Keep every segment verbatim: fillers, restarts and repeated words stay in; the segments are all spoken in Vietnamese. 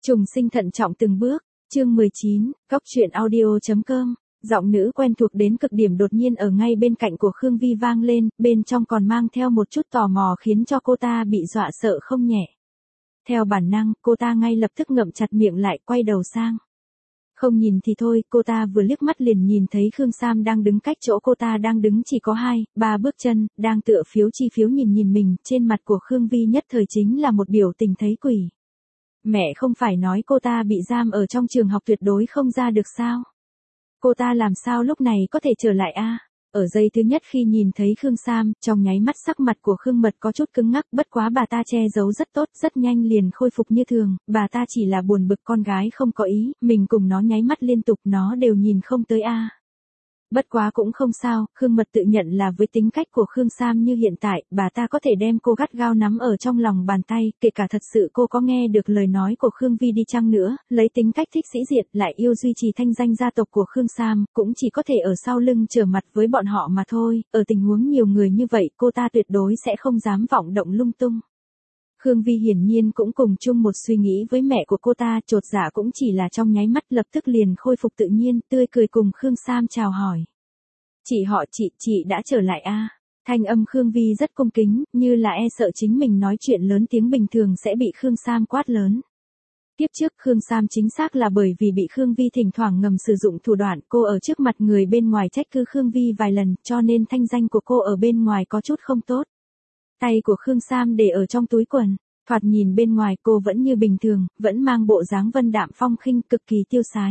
Trùng sinh thận trọng từng bước, chương mười chín, cóc truyện audio chấm com. Giọng nữ quen thuộc đến cực điểm đột nhiên ở ngay bên cạnh của Khương Vi vang lên, bên trong còn mang theo một chút tò mò khiến cho cô ta bị dọa sợ không nhẹ. Theo bản năng, cô ta ngay lập tức ngậm chặt miệng lại, quay đầu sang. Không nhìn thì thôi, cô ta vừa liếc mắt liền nhìn thấy Khương Sam đang đứng cách chỗ cô ta đang đứng chỉ có hai, ba bước chân, đang tựa phiếu chi phiếu nhìn nhìn mình, trên mặt của Khương Vi nhất thời chính là một biểu tình thấy quỷ. Mẹ không phải nói cô ta bị giam ở trong trường học tuyệt đối không ra được sao? Cô ta làm sao lúc này có thể trở lại a? Ở giây thứ nhất khi nhìn thấy Khương Sam, trong nháy mắt sắc mặt của Khương Mật có chút cứng ngắc, bất quá bà ta che giấu rất tốt, rất nhanh liền khôi phục như thường, bà ta chỉ là buồn bực con gái không có ý, mình cùng nó nháy mắt liên tục nó đều nhìn không tới a. Bất quá cũng không sao, Khương Mật tự nhận là với tính cách của Khương Sam như hiện tại, bà ta có thể đem cô gắt gao nắm ở trong lòng bàn tay, kể cả thật sự cô có nghe được lời nói của Khương Vi đi chăng nữa, lấy tính cách thích sĩ diện lại yêu duy trì thanh danh gia tộc của Khương Sam, cũng chỉ có thể ở sau lưng trở mặt với bọn họ mà thôi, ở tình huống nhiều người như vậy cô ta tuyệt đối sẽ không dám vọng động lung tung. Khương Vi hiển nhiên cũng cùng chung một suy nghĩ với mẹ của cô ta, chột dạ cũng chỉ là trong nháy mắt lập tức liền khôi phục tự nhiên, tươi cười cùng Khương Sam chào hỏi. Chị họ chị, chị đã trở lại a. À? Thanh âm Khương Vi rất cung kính, như là e sợ chính mình nói chuyện lớn tiếng bình thường sẽ bị Khương Sam quát lớn. Tiếp trước Khương Sam chính xác là bởi vì bị Khương Vi thỉnh thoảng ngầm sử dụng thủ đoạn, cô ở trước mặt người bên ngoài trách cứ Khương Vi vài lần, cho nên thanh danh của cô ở bên ngoài có chút không tốt. Tay của Khương Sam để ở trong túi quần, thoạt nhìn bên ngoài cô vẫn như bình thường, vẫn mang bộ dáng vân đạm phong khinh cực kỳ tiêu sái.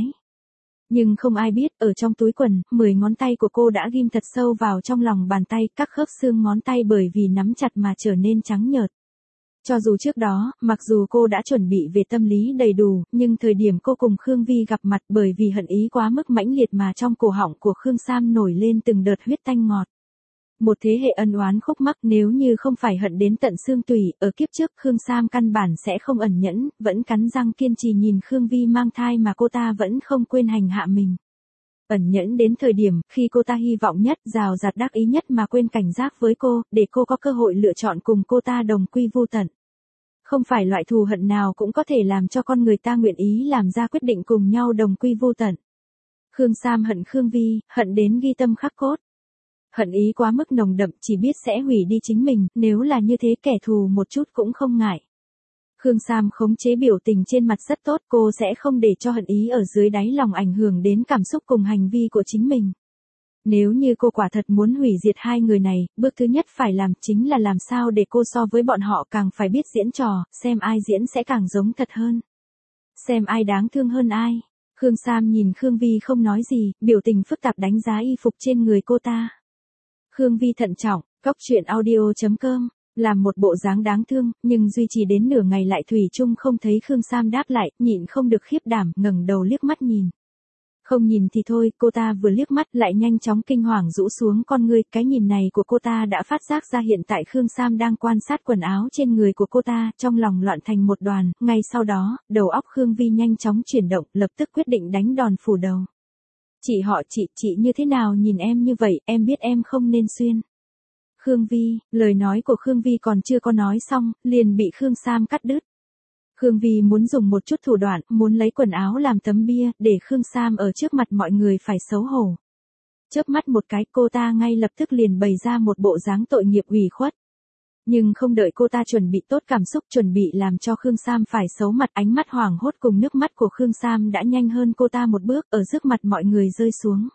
Nhưng không ai biết, ở trong túi quần, mười ngón tay của cô đã ghim thật sâu vào trong lòng bàn tay, các khớp xương ngón tay bởi vì nắm chặt mà trở nên trắng nhợt. Cho dù trước đó, mặc dù cô đã chuẩn bị về tâm lý đầy đủ, nhưng thời điểm cô cùng Khương Vi gặp mặt bởi vì hận ý quá mức mãnh liệt mà trong cổ họng của Khương Sam nổi lên từng đợt huyết tanh ngọt. Một thế hệ ân oán khúc mắc, nếu như không phải hận đến tận xương tủy, ở kiếp trước Khương Sam căn bản sẽ không ẩn nhẫn, vẫn cắn răng kiên trì nhìn Khương Vi mang thai mà cô ta vẫn không quên hành hạ mình. Ẩn nhẫn đến thời điểm, khi cô ta hy vọng nhất, rào rạt đắc ý nhất mà quên cảnh giác với cô, để cô có cơ hội lựa chọn cùng cô ta đồng quy vu tận. Không phải loại thù hận nào cũng có thể làm cho con người ta nguyện ý làm ra quyết định cùng nhau đồng quy vu tận. Khương Sam hận Khương Vi, hận đến ghi tâm khắc cốt. Hận ý quá mức nồng đậm, chỉ biết sẽ hủy đi chính mình, nếu là như thế kẻ thù một chút cũng không ngại. Khương Sam khống chế biểu tình trên mặt rất tốt, cô sẽ không để cho hận ý ở dưới đáy lòng ảnh hưởng đến cảm xúc cùng hành vi của chính mình. Nếu như cô quả thật muốn hủy diệt hai người này, bước thứ nhất phải làm chính là làm sao để cô so với bọn họ càng phải biết diễn trò, xem ai diễn sẽ càng giống thật hơn. Xem ai đáng thương hơn ai. Khương Sam nhìn Khương Vi không nói gì, biểu tình phức tạp đánh giá y phục trên người cô ta. Khương Vi thận trọng, cóc truyện audio chấm com, làm một bộ dáng đáng thương, nhưng duy trì đến nửa ngày lại thủy chung không thấy Khương Sam đáp lại, nhịn không được khiếp đảm, ngẩng đầu liếc mắt nhìn. Không nhìn thì thôi, cô ta vừa liếc mắt lại nhanh chóng kinh hoàng rũ xuống con ngươi, cái nhìn này của cô ta đã phát giác ra hiện tại Khương Sam đang quan sát quần áo trên người của cô ta, trong lòng loạn thành một đoàn, ngay sau đó, đầu óc Khương Vi nhanh chóng chuyển động, lập tức quyết định đánh đòn phủ đầu. Chị họ chị, chị như thế nào nhìn em như vậy, em biết em không nên xuyên. Khương Vi, lời nói của Khương Vi còn chưa có nói xong, liền bị Khương Sam cắt đứt. Khương Vi muốn dùng một chút thủ đoạn, muốn lấy quần áo làm tấm bia, để Khương Sam ở trước mặt mọi người phải xấu hổ. Chớp mắt một cái, cô ta ngay lập tức liền bày ra một bộ dáng tội nghiệp ủy khuất. Nhưng không đợi cô ta chuẩn bị tốt cảm xúc, chuẩn bị làm cho Khương Sam phải xấu mặt, ánh mắt hoảng hốt cùng nước mắt của Khương Sam đã nhanh hơn cô ta một bước, ở trước mặt mọi người rơi xuống.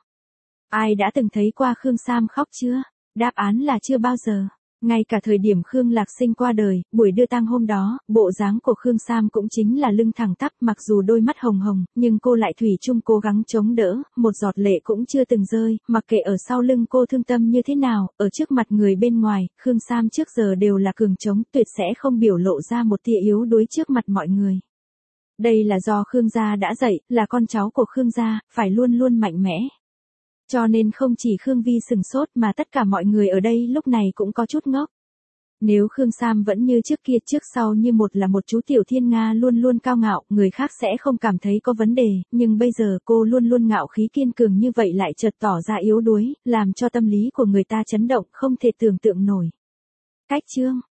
Ai đã từng thấy qua Khương Sam khóc chưa? Đáp án là chưa bao giờ. Ngay cả thời điểm Khương Lạc Sinh qua đời, buổi đưa tang hôm đó, bộ dáng của Khương Sam cũng chính là lưng thẳng tắp, mặc dù đôi mắt hồng hồng, nhưng cô lại thủy chung cố gắng chống đỡ, một giọt lệ cũng chưa từng rơi, mặc kệ ở sau lưng cô thương tâm như thế nào, ở trước mặt người bên ngoài, Khương Sam trước giờ đều là cường trống, tuyệt sẽ không biểu lộ ra một tia yếu đuối trước mặt mọi người. Đây là do Khương gia đã dạy, là con cháu của Khương gia, phải luôn luôn mạnh mẽ. Cho nên không chỉ Khương Vi sừng sốt mà tất cả mọi người ở đây lúc này cũng có chút ngốc. Nếu Khương Sam vẫn như trước kia trước sau như một là một chú tiểu thiên nga luôn luôn cao ngạo, người khác sẽ không cảm thấy có vấn đề, nhưng bây giờ cô luôn luôn ngạo khí kiên cường như vậy lại chợt tỏ ra yếu đuối, làm cho tâm lý của người ta chấn động không thể tưởng tượng nổi. Cách chương